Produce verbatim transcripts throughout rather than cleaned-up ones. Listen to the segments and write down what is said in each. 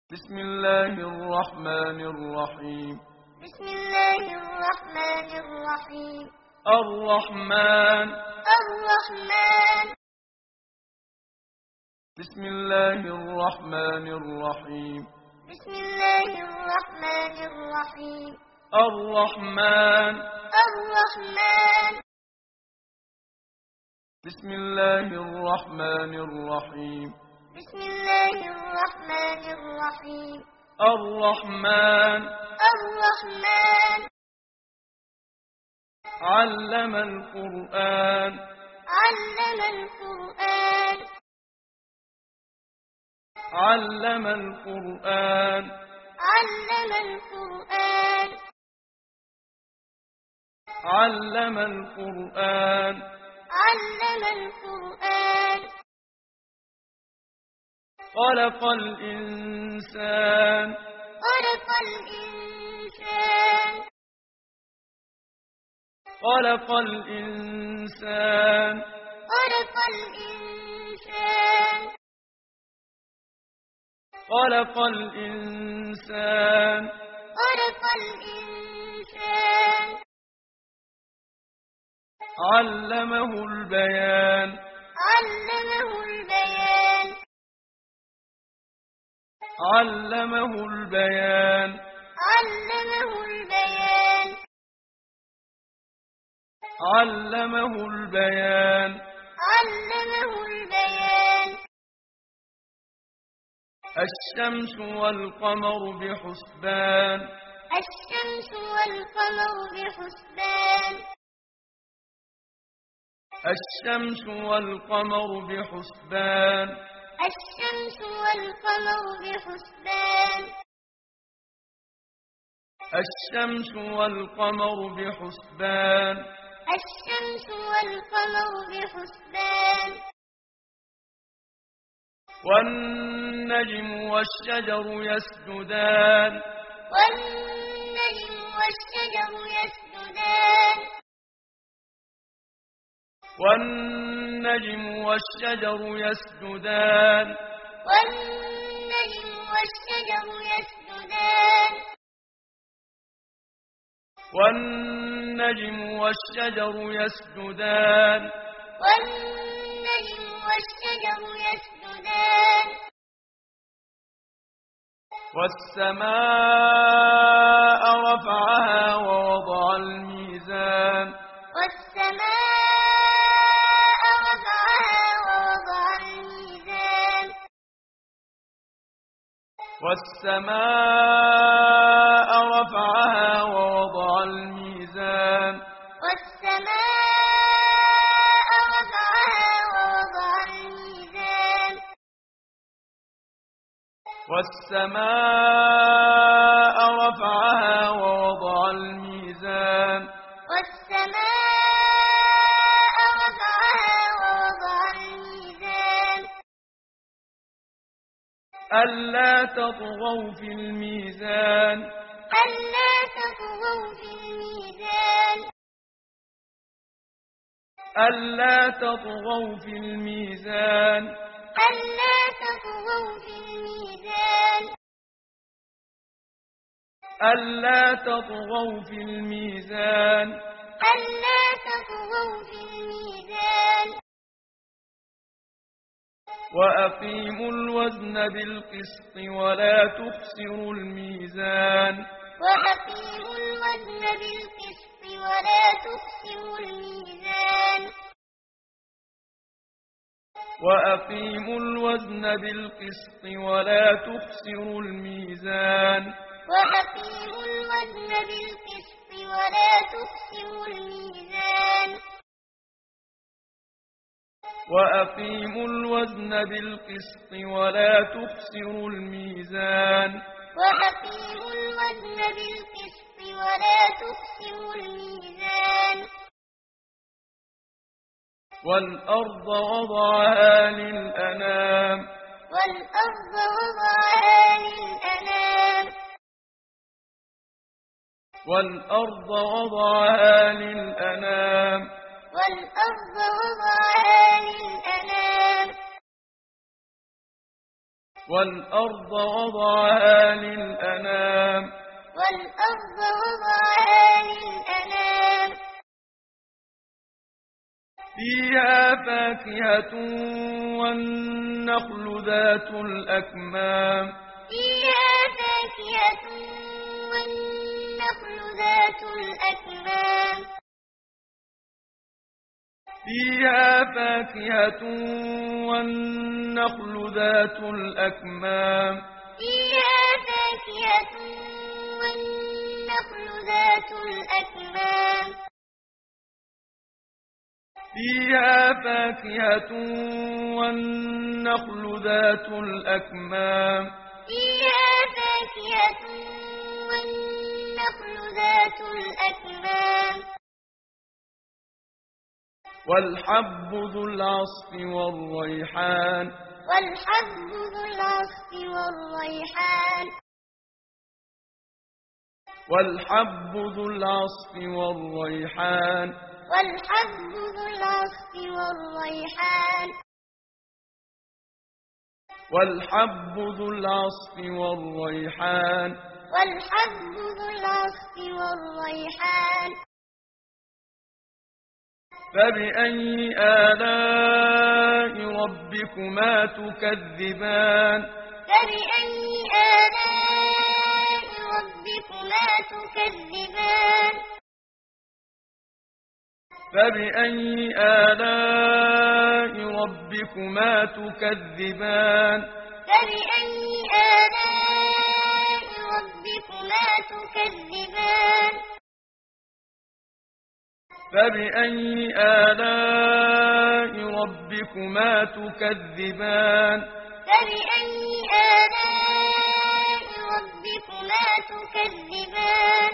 بسم الله الرحمن الرحيم بسم الله الرحمن الرحيم الرحمن الرحمن بسم الله الرحمن الرحيم بسم الله الرحمن الرحيم الرحمن الرحمن بسم الله الرحمن الرحيم بسم الله الرحمن الرحيم الرحمن الرحمن علم القرآن علم القرآن علم القرآن علم القرآن علم القرآن علم القرآن خلق الإنسان خلق الإنسان خلق الإنسان خلق الإنسان خلق الإنسان خلق الإنسان علمه البيان علمه البيان علمه البيان علمه البيان علمه البيان علمه البيان الشمس والقمر بحسبان الشمس والقمر بحسبان الشمس والقمر بحسبان الشمس والقمر بحسبان الشمس والقمر بحسبان الشمس والقمر بحسبان والنجم والشجر يسجدان والنجم والشجر يسجدان والنجم والشجر يسجدان والنجم والشجر يسجدان والنجم والشجر يسجدان والنجم والشجر يسجدان والسماء رفعها ووضع الميزان والسماء رفعها ووضع الميزان والسماء رفعها ووضع الميزان والسماء رفعها ووضع الميزان والسماء رفعها ووضع الميزان والسماء رفعها ووضع الميزان ألا تطغوا في الميزان ألا تطغوا في الميزان ألا تطغوا في الميزان ألا تطغوا في الميزان ألا تطغوا في الميزان ألا تطغوا في الميزان وأقيموا الوزن بالقسط ولا تخسروا الميزان وأقيموا الوزن بالقسط ولا تخسروا الميزان وأقيموا الوزن بالقسط ولا تخسروا الميزان وأقيموا الوزن بالقسط ولا تخسروا الميزان وأقيموا الوزن بالقسط ولا تخسروا الميزان وأقيموا الوزن بالقسط ولا تخسروا الميزان والأرض وضعها للأنام والأرض وضعها للأنام والأرض وضعها للأنام والأرض وضعها للأنام والأرض وضعها للأنام والأرض وضعها للأنام فيها فاكهة والنخل ذات الأكمام فيها فاكهة والنخل ذات الأكمام فيها فاكهة والنخل ذات الأكمام فيها فاكهة والنخل ذات الأكمام فيها فاكهة والنخل ذات الأكمام فيها فاكهة والنخل ذات الأكمام والحب ذو العصف والريحان والحب ذو العصف والريحان والحب ذو العصف والريحان والحب ذو العصف والريحان والحب ذو العصف والريحان والحب ذو العصف والريحان فبأي آلاء ربكما تكذبان فبأي آلاء ربكما تكذبان فبأي آلاء ربكما تكذبان فبأي آلاء ربكما تكذبان فبأي آلاء ربكما تكذبان فبأي آلاء ربكما تكذبان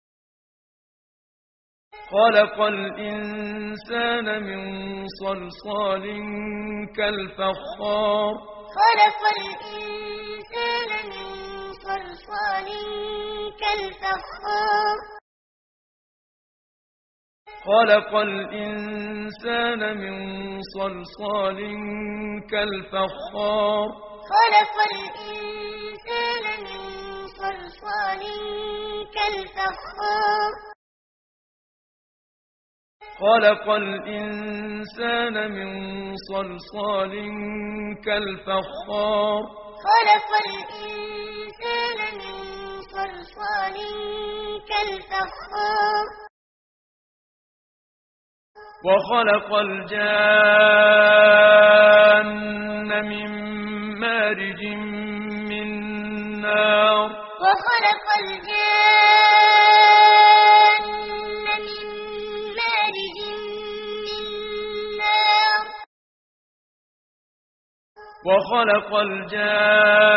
خلق الإنسان من صلصال كالفخار خلق الإنسان من صلصال كالفخار خلق الإنسان من صلصال كالفخار خلق الإنسان من صلصال كالفخار خلق الإنسان من صلصال كالفخار خلق الإنسان من صلصال كالفخار وخلق الجان من مارج من نار وخلق الجان من مارج من نار وخلق الجان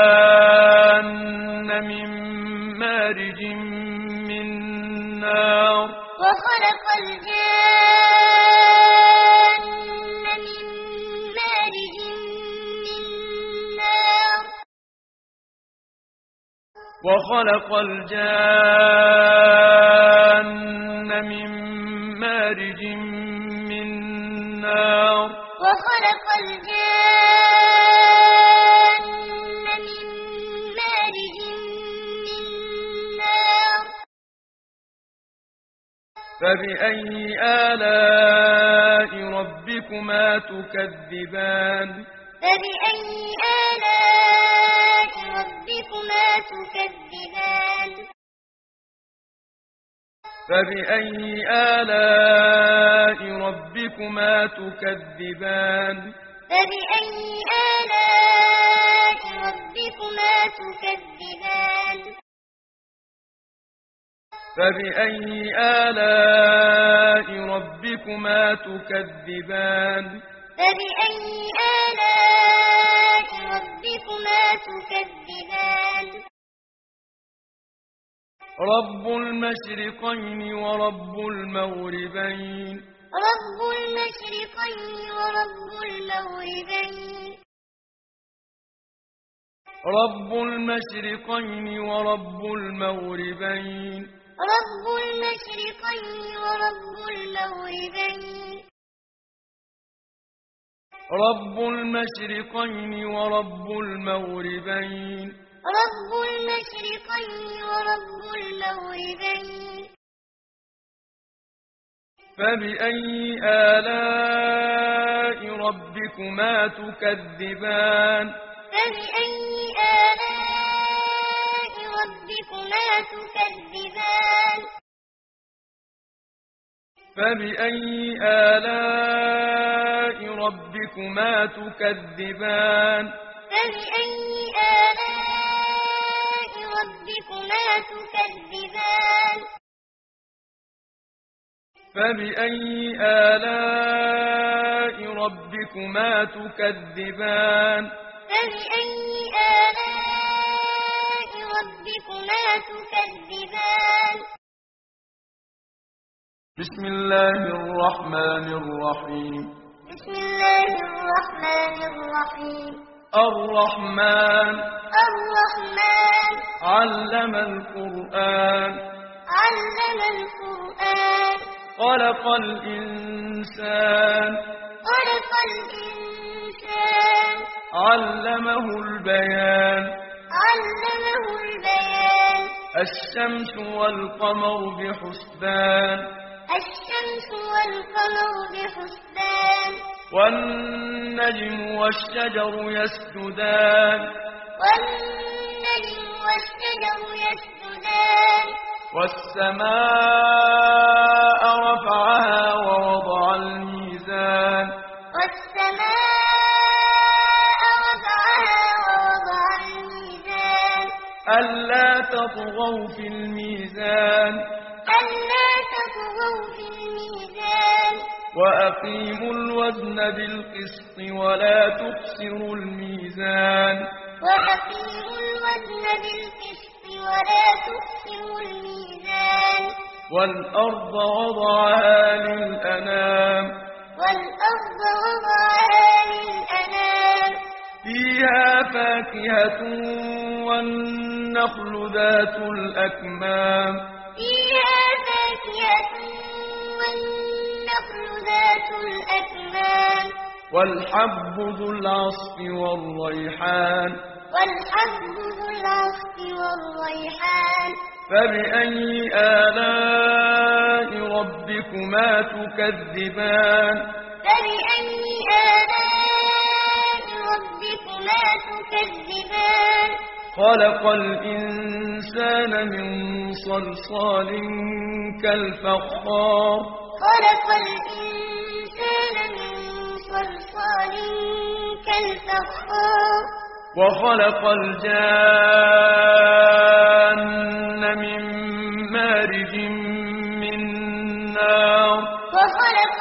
من مارج من نار وخلق الجان من مارج من نار وخلق الجان من مارج من نار وخلق الجان من مارج من نار فبأي آلاء ربكما تكذبان فبأي آلاء ربكما تكذبان فبأي آلاء ربكما تكذبان فبأي آلاء ربكما تكذبان فبأي آلاء ربكما تكذبان فبأي آلاء ربكما تكذبان رب المشرقين ورب المغربين رب المشرقين ورب المغربين رب المشرقين ورب المغربين رب المشرقين ورب المغربين رب المشرقين ورب المغربين رب المشرقين ورب المغربين فبأي آلاء ربكما تكذبان فبأي آلاء ربكما تكذبان فبأي آلاء ربكما تكذبان فبأي آلاء ربكما تكذبان فبأي آلاء ربكما تكذبان فبأي آلاء ربكما تكذبان بسم الله الرحمن الرحيم بسم الله الرحمن الرحيم الرحمن الرحمن علم القرآن علم القرآن خلق الإنسان خلق الإنسان علمه البيان علمه البيان الشمس والقمر بحسبان الشمس والقمر بحسبان والنجم والشجر يسجدان والنجم والشجر يسجدان والسماء رفعها ووضع الميزان والسماء رفعها ووضع الميزان ألا تطغوا في الميزان ألا تطغوا في الميزان وأقيموا الوزن بالقسط ولا تخسروا الميزان وأقيموا الوزن بالقسط ولا تخسروا الميزان والأرض وضعها للأنام والأرض وضعها للأنام فيها فاكهة والنخل ذات الأكمام فيها فاكهة والنخل ذات الأكمام والحب ذو العصف والريحان والحب ذو العصف والريحان فبأي آلاء ربكما تكذبان فبأي آلاء ربكما تكذبان خلق الإنسان من صلصال كالفخار خلق الإنسان من صلصال كالفخار وخلق الجان من مارج من نار وخلق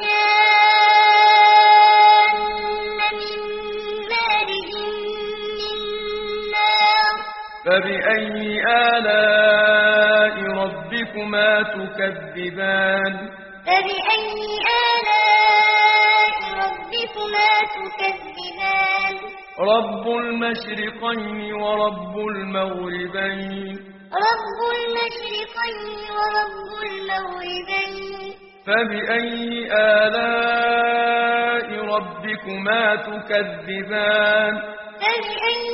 الجان من مارج من نار فبأي آلاء ربكما تكذبان فبأي آلاء ربكما تكذبان رب المشرقين ورب المغربين رب المشرقين ورب المغربين فبأي آلاء ربكما تكذبان فبأي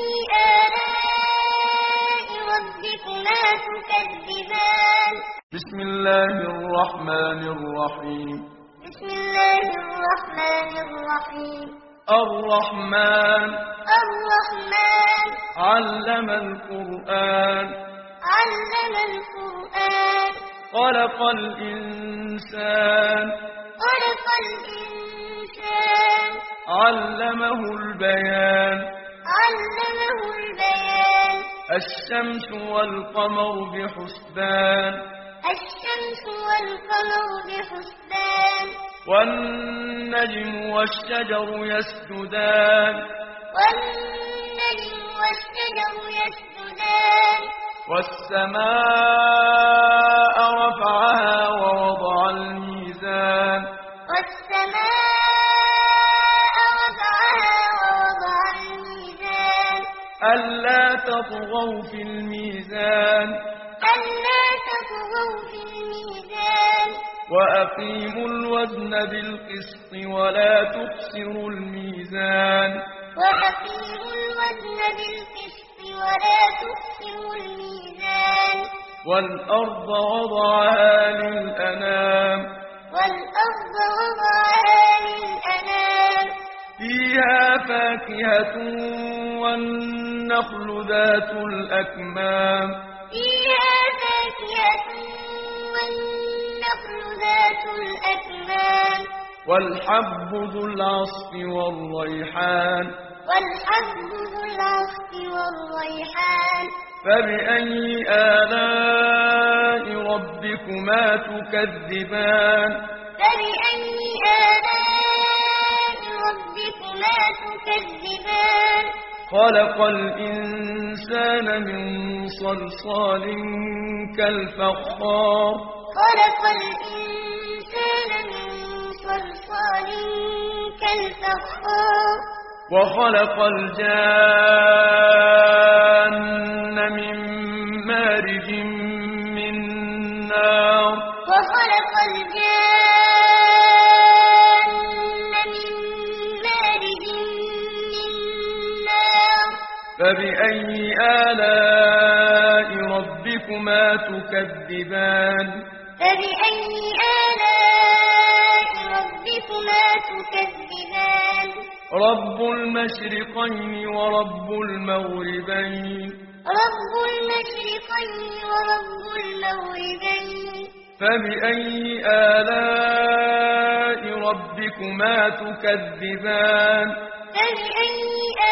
آلاء ربكما تكذبان بسم الله الرحمن الرحيم بسم الله الرحمن الرحيم الرحمن الرحمن علم القرآن علم القرآن خلق الإنسان خلق الإنسان علمه البيان علمه البيان الشمس والقمر بحسبان الشمس والقمر بحسبان والنجم والشجر يسجدان والنجم والشجر يسجدان والسماء رفعها ووضع الميزان والسماء رفعها ووضع الميزان ألا تطغوا في الميزان ألا تطغوا في الميزان وأقيموا الوزن بالقسط ولا تخسروا الميزان وأقيموا الوزن بالقسط ولا تخسروا الميزان والأرض وضعها للأنام والأرض وضعها للأنام فيها فاكهة والنخل ذات الأكمام فيها فاكهة والنخل ذات الأكمام والحب ذو العصف والريحان والحب ذو العصف والريحان فبأي آلاء ربكما تكذبان فبأي آلاء ربكما تكذبان خلق الإنسان من صلصال كالفخار خلق الإنسان من صلصال كالفخار وخلق الجان من مارج من نار وخلق الجان من مارج من نار فبأي آلاء ربكما تكذبان فبأي آلاء ربكما تكذبان رب المشرقين ورب المغربين رب المشرقين ورب المغربين فبأي آلاء ربكما تكذبان فبأي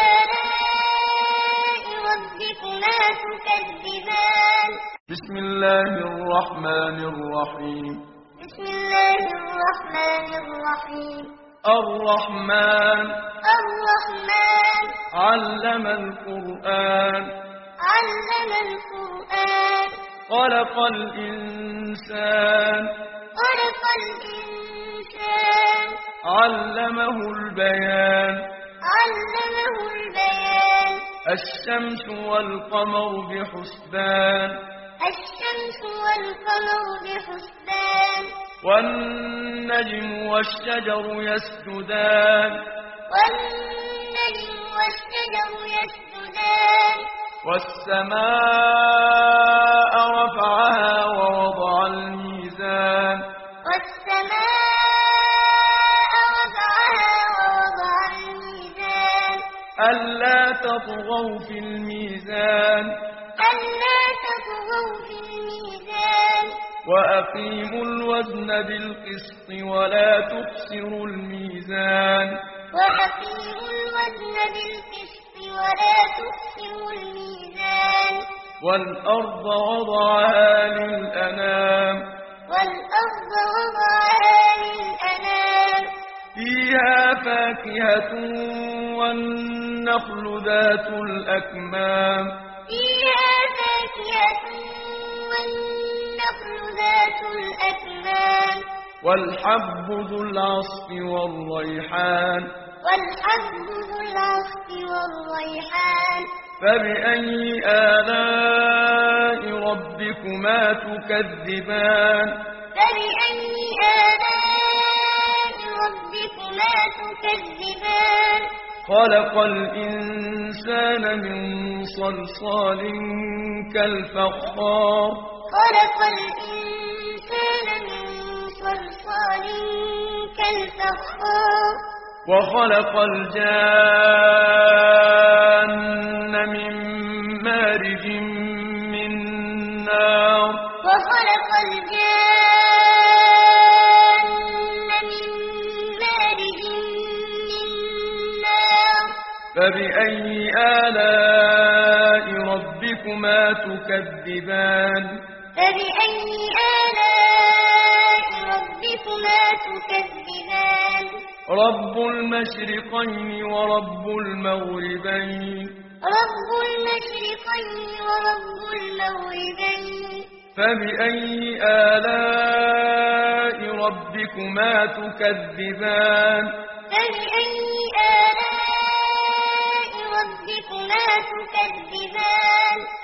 آلاء ربكما تكذبان بسم الله الرحمن الرحيم بسم الله الرحمن الرحيم الرحمن الرحمن علم القرآن علم القرآن خلق الإنسان خلق الإنسان علمه البيان علمه البيان الشمس والقمر بحسبان الشمس والقمر بحسبان والنجم والشجر يسجدان والنجم والشجر يسجدان والسماء رفعها ووضع الميزان والسماء رفعها ووضع الميزان ألا تطغوا في الميزان ألا تطغوا في الميزان وأقيموا الوزن بالقسط ولا تخسروا الميزان وأقيموا الوزن بالقسط ولا تخسروا الميزان والأرض وضعها للأنام والأرض وضعها للأنام فيها فاكهة والنخل ذات الأكمام فيها فاكهة والنخل ذات الأكمام والحب ذو العصف والريحان والحب ذو العصف والريحان فبأي آلاء ربكما تكذبان فبأي آلاء ربكما تكذبان خلق الإنسان من صلصال كالفخار خلق الإنسان من صلصال كالفخار وخلق الجان من مارج من نار وخلق الجان من مارج من نار فبأي آلاء ربكما تكذبان فبأي آلاء ربكما تكذبان رب المشرقين ورب المغربين رب المشرقين ورب المغربين فبأي آلاء ربكما تكذبان فبأي آلاء ربكما تكذبان